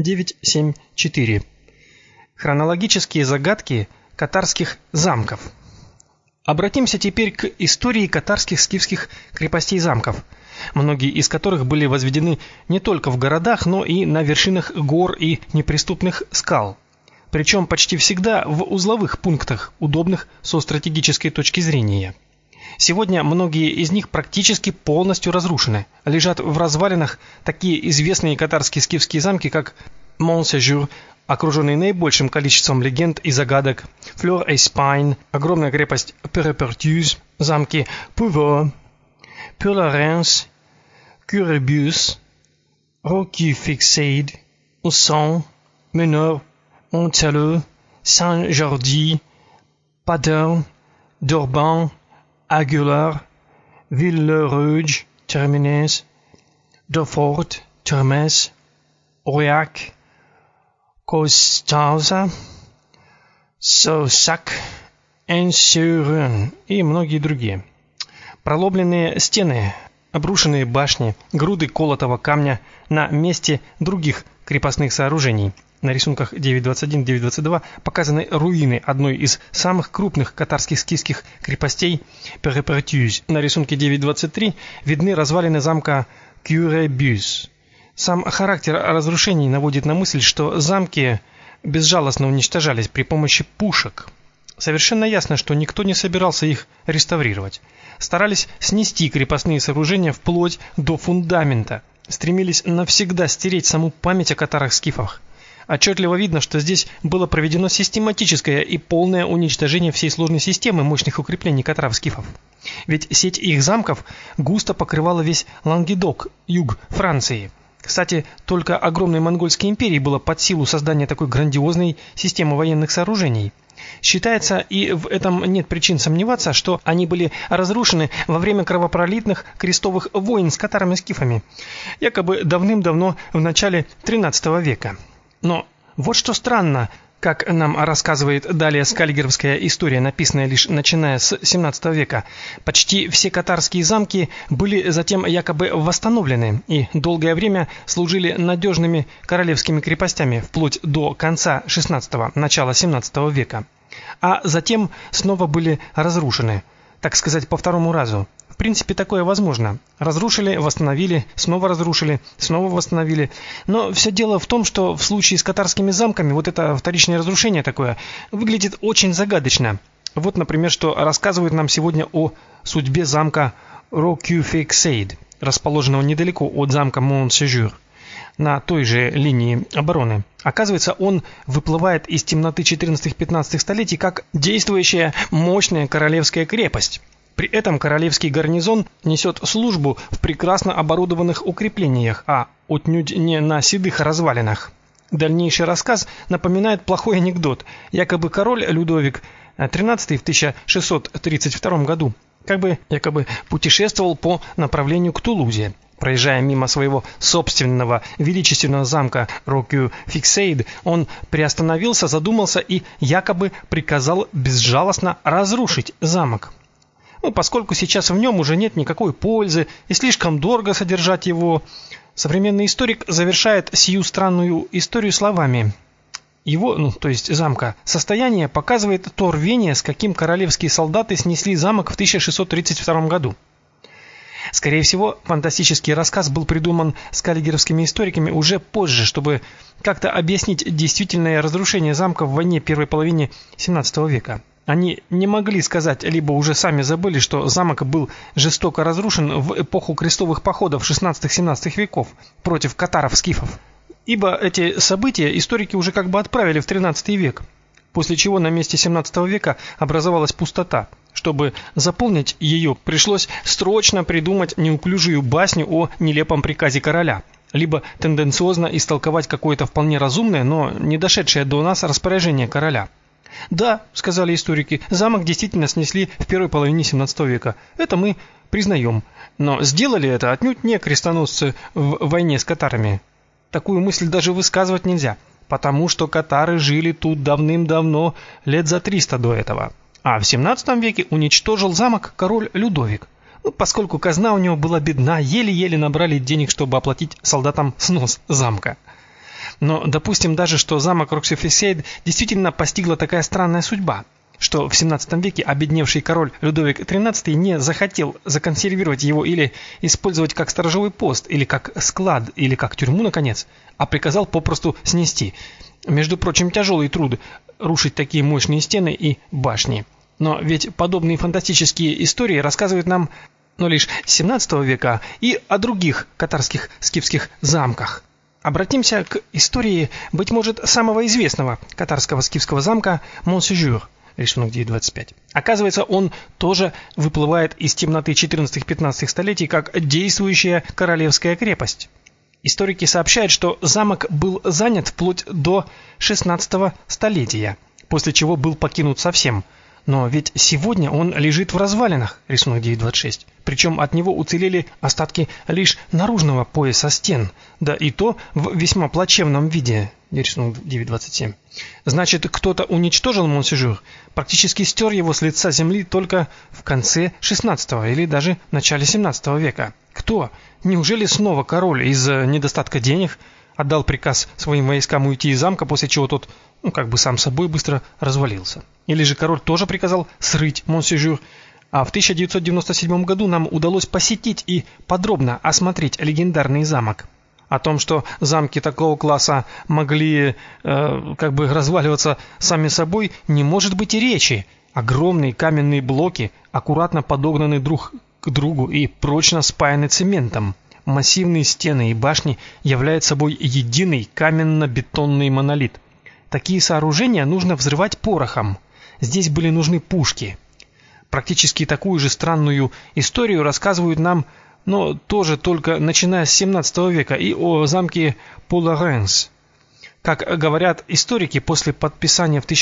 9.7.4. Хронологические загадки катарских замков. Обратимся теперь к истории катарских скифских крепостей-замков, многие из которых были возведены не только в городах, но и на вершинах гор и неприступных скал, причем почти всегда в узловых пунктах, удобных со стратегической точки зрения. Сегодня многие из них практически полностью разрушены. Лежат в развалинах такие известные катарские скифские замки, как Монсежур, окруженный наибольшим количеством легенд и загадок, Флёр-Эспайн, огромная крепость Перепертюз, замки Пуво, Пюларенс, Кюребюс, Roque-Fixade, Ausson, Menor, Montaleu, Saint-Jordi, Padernes, Dorban, Aguilar, Villeruge, Terminès, Durfort, Termes, Aurillac, Constanza, Saussac, Enns-sur-Rhône и многие другие. Проломленные стены, обрушенные башни, груды колотого камня на месте других крепостных сооружений. На рисунках 9.21-9.22 показаны руины одной из самых крупных катарских скифских крепостей Перепертюз. На рисунке 9.23 видны развалины замка Кюребюс. Сам характер разрушений наводит на мысль, что замки безжалостно уничтожались при помощи пушек. Совершенно ясно, что никто не собирался их реставрировать. Старались снести крепостные сооружения вплоть до фундамента, стремились навсегда стереть саму память о катарах-скифах. Отчетливо видно, что здесь было проведено систематическое и полное уничтожение всей сложной системы мощных укреплений катаров-скифов. Ведь сеть их замков густо покрывала весь Лангедок, юг Франции. Кстати, только огромной монгольской империи было под силу создания такой грандиозной системы военных сооружений. Считается, и в этом нет причин сомневаться, что они были разрушены во время кровопролитных крестовых войн с катарами-скифами, якобы давным-давно в начале XIII века. Но вот что странно, как нам рассказывает далее скальгеровская история, написанная лишь начиная с XVII века, почти все катарские замки были затем якобы восстановлены и долгое время служили надежными королевскими крепостями вплоть до конца XVI – начала XVII века, а затем снова были разрушены, так сказать, по второму разу. В принципе, такое возможно. Разрушили, восстановили, снова разрушили, снова восстановили. Но все дело в том, что в случае с катарскими замками вот это вторичное разрушение такое выглядит очень загадочно. Вот, например, что рассказывают нам сегодня о судьбе замка Roque-Fixade, расположенного недалеко от замка Монсежур, на той же линии обороны. Оказывается, он выплывает из темноты 14-15 столетий как действующая мощная королевская крепость. При этом королевский гарнизон несет службу в прекрасно оборудованных укреплениях, а отнюдь не на седых развалинах. Дальнейший рассказ напоминает плохой анекдот. Якобы король Людовик XIII в 1632 году якобы путешествовал по направлению к Тулузе. Проезжая мимо своего собственного величественного замка Roque-Fixade, он приостановился, задумался и якобы приказал безжалостно разрушить замок. Поскольку сейчас в нем уже нет никакой пользы и слишком дорого содержать его, современный историк завершает сию странную историю словами: его, то есть замка, состояние показывает то рвение, с каким королевские солдаты снесли замок в 1632 году. Скорее всего, фантастический рассказ был придуман скальгеровскими историками уже позже, чтобы как-то объяснить действительное разрушение замка в войне первой половины XVII века. Они не могли сказать, либо уже сами забыли, что замок был жестоко разрушен в эпоху крестовых походов XVI-XVII веков против катаров-скифов. Ибо эти события историки уже как бы отправили в XIII век, после чего на месте XVII века образовалась пустота. Чтобы заполнить ее, пришлось срочно придумать неуклюжую басню о нелепом приказе короля, либо тенденциозно истолковать какое-то вполне разумное, но не дошедшее до нас распоряжение короля. Да, сказали историки, замок действительно снесли в первой половине XVII века. Это мы признаем. Но сделали это отнюдь не крестоносцы в войне с катарами. Такую мысль даже высказывать нельзя, потому что катары жили тут давным-давно, лет за 300 до этого. А в XVII веке уничтожил замок король Людовик. Поскольку казна у него была бедна, еле-еле набрали денег, чтобы оплатить солдатам снос замка. Но допустим даже, что замок Роксефесейд действительно постигла такая странная судьба, что в 17 веке обедневший король Людовик XIII не захотел законсервировать его или использовать как сторожевой пост, или как склад, или как тюрьму, наконец, а приказал попросту снести. Между прочим, тяжелый труд рушить такие мощные стены и башни. Но ведь подобные фантастические истории рассказывают нам, но лишь с 17 века и о других катарских скифских замках. Обратимся к истории, быть может, самого известного катарского скифского замка Монсежур, рисунок 9.25. Оказывается, он тоже выплывает из темноты 14-15 столетий как действующая королевская крепость. Историки сообщают, что замок был занят вплоть до 16 столетия, после чего был покинут совсем. Но ведь сегодня он лежит в развалинах, рисунок 9.26. Причем от него уцелели остатки лишь наружного пояса стен, да и то в весьма плачевном виде, рисунок 9.27. Значит, кто-то уничтожил Монсежур, практически стер его с лица земли только в конце 16 или даже начале 17 века. Кто? Неужели снова король из-за недостатка денег отдал приказ своим войскам уйти из замка, после чего тот, как бы сам собой быстро развалился? Или же король тоже приказал срыть Монсежур, а в 1997 году нам удалось посетить и подробно осмотреть легендарный замок. О том, что замки такого класса могли разваливаться сами собой, не может быть и речи. Огромные каменные блоки аккуратно подогнаны друг к другу и прочно спаяны цементом. Массивные стены и башни являют собой единый каменно-бетонный монолит. Такие сооружения нужно взрывать порохом. Здесь были нужны пушки. Практически такую же странную историю рассказывают нам, но тоже только начиная с 17 века, и о замке Пуларенс. Как говорят историки, после подписания в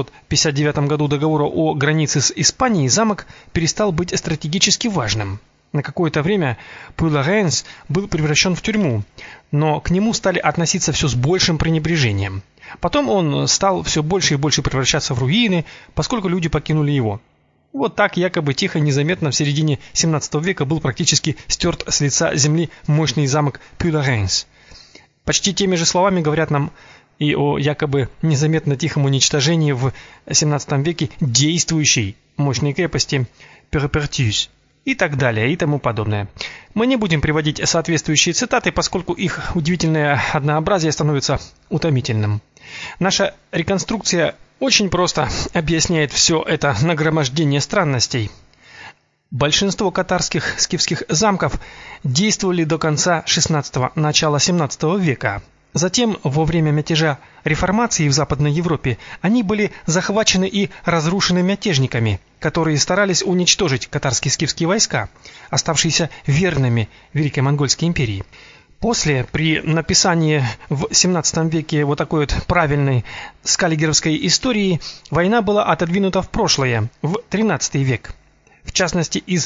1659 году договора о границе с Испанией замок перестал быть стратегически важным. На какое-то время Пуларенс был превращен в тюрьму, но к нему стали относиться все с большим пренебрежением. Потом он стал все больше и больше превращаться в руины, поскольку люди покинули его. Вот так якобы тихо, незаметно в середине 17 века был практически стерт с лица земли мощный замок Пуларенс. Почти теми же словами говорят нам и о якобы незаметно тихом уничтожении в 17 веке действующей мощной крепости Перепертюс и так далее и тому подобное. Мы не будем приводить соответствующие цитаты, поскольку их удивительное однообразие становится утомительным. Наша реконструкция очень просто объясняет все это нагромождение странностей. Большинство катарских скифских замков действовали до конца 16-го, начала 17 века. Затем, во время мятежа реформации в Западной Европе, они были захвачены и разрушены мятежниками, которые старались уничтожить катарские скифские войска, оставшиеся верными Великой Монгольской империи. После, при написании в 17 веке вот такой вот правильной скаллигеровской истории, война была отодвинута в прошлое, в 13 век. В частности, из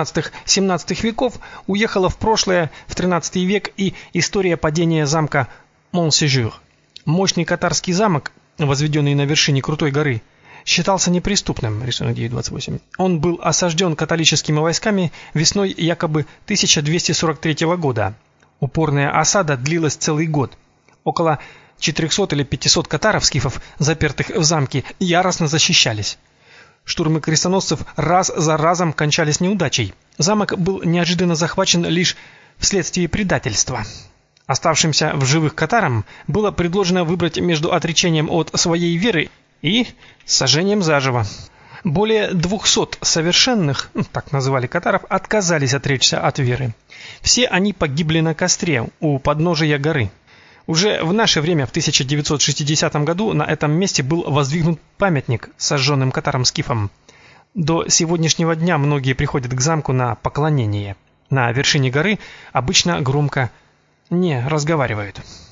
16-17 веков уехала в прошлое, в 13 век, и история падения замка Монсежур. Мощный катарский замок, возведенный на вершине крутой горы, считался неприступным, рисунок 9.28. Он был осажден католическими войсками весной якобы 1243 года. Упорная осада длилась целый год. Около 400 или 500 катаров-скифов, запертых в замке, яростно защищались. Штурмы крестоносцев раз за разом кончались неудачей. Замок был неожиданно захвачен лишь вследствие предательства. Оставшимся в живых катарам было предложено выбрать между отречением от своей веры и сожжением заживо. Более 200 совершенных, так называли катаров, отказались отречься от веры. Все они погибли на костре у подножия горы. Уже в наше время, в 1960 году, на этом месте был воздвигнут памятник сожженным катарам-скифам. До сегодняшнего дня многие приходят к замку на поклонение. На вершине горы обычно громко не разговаривают.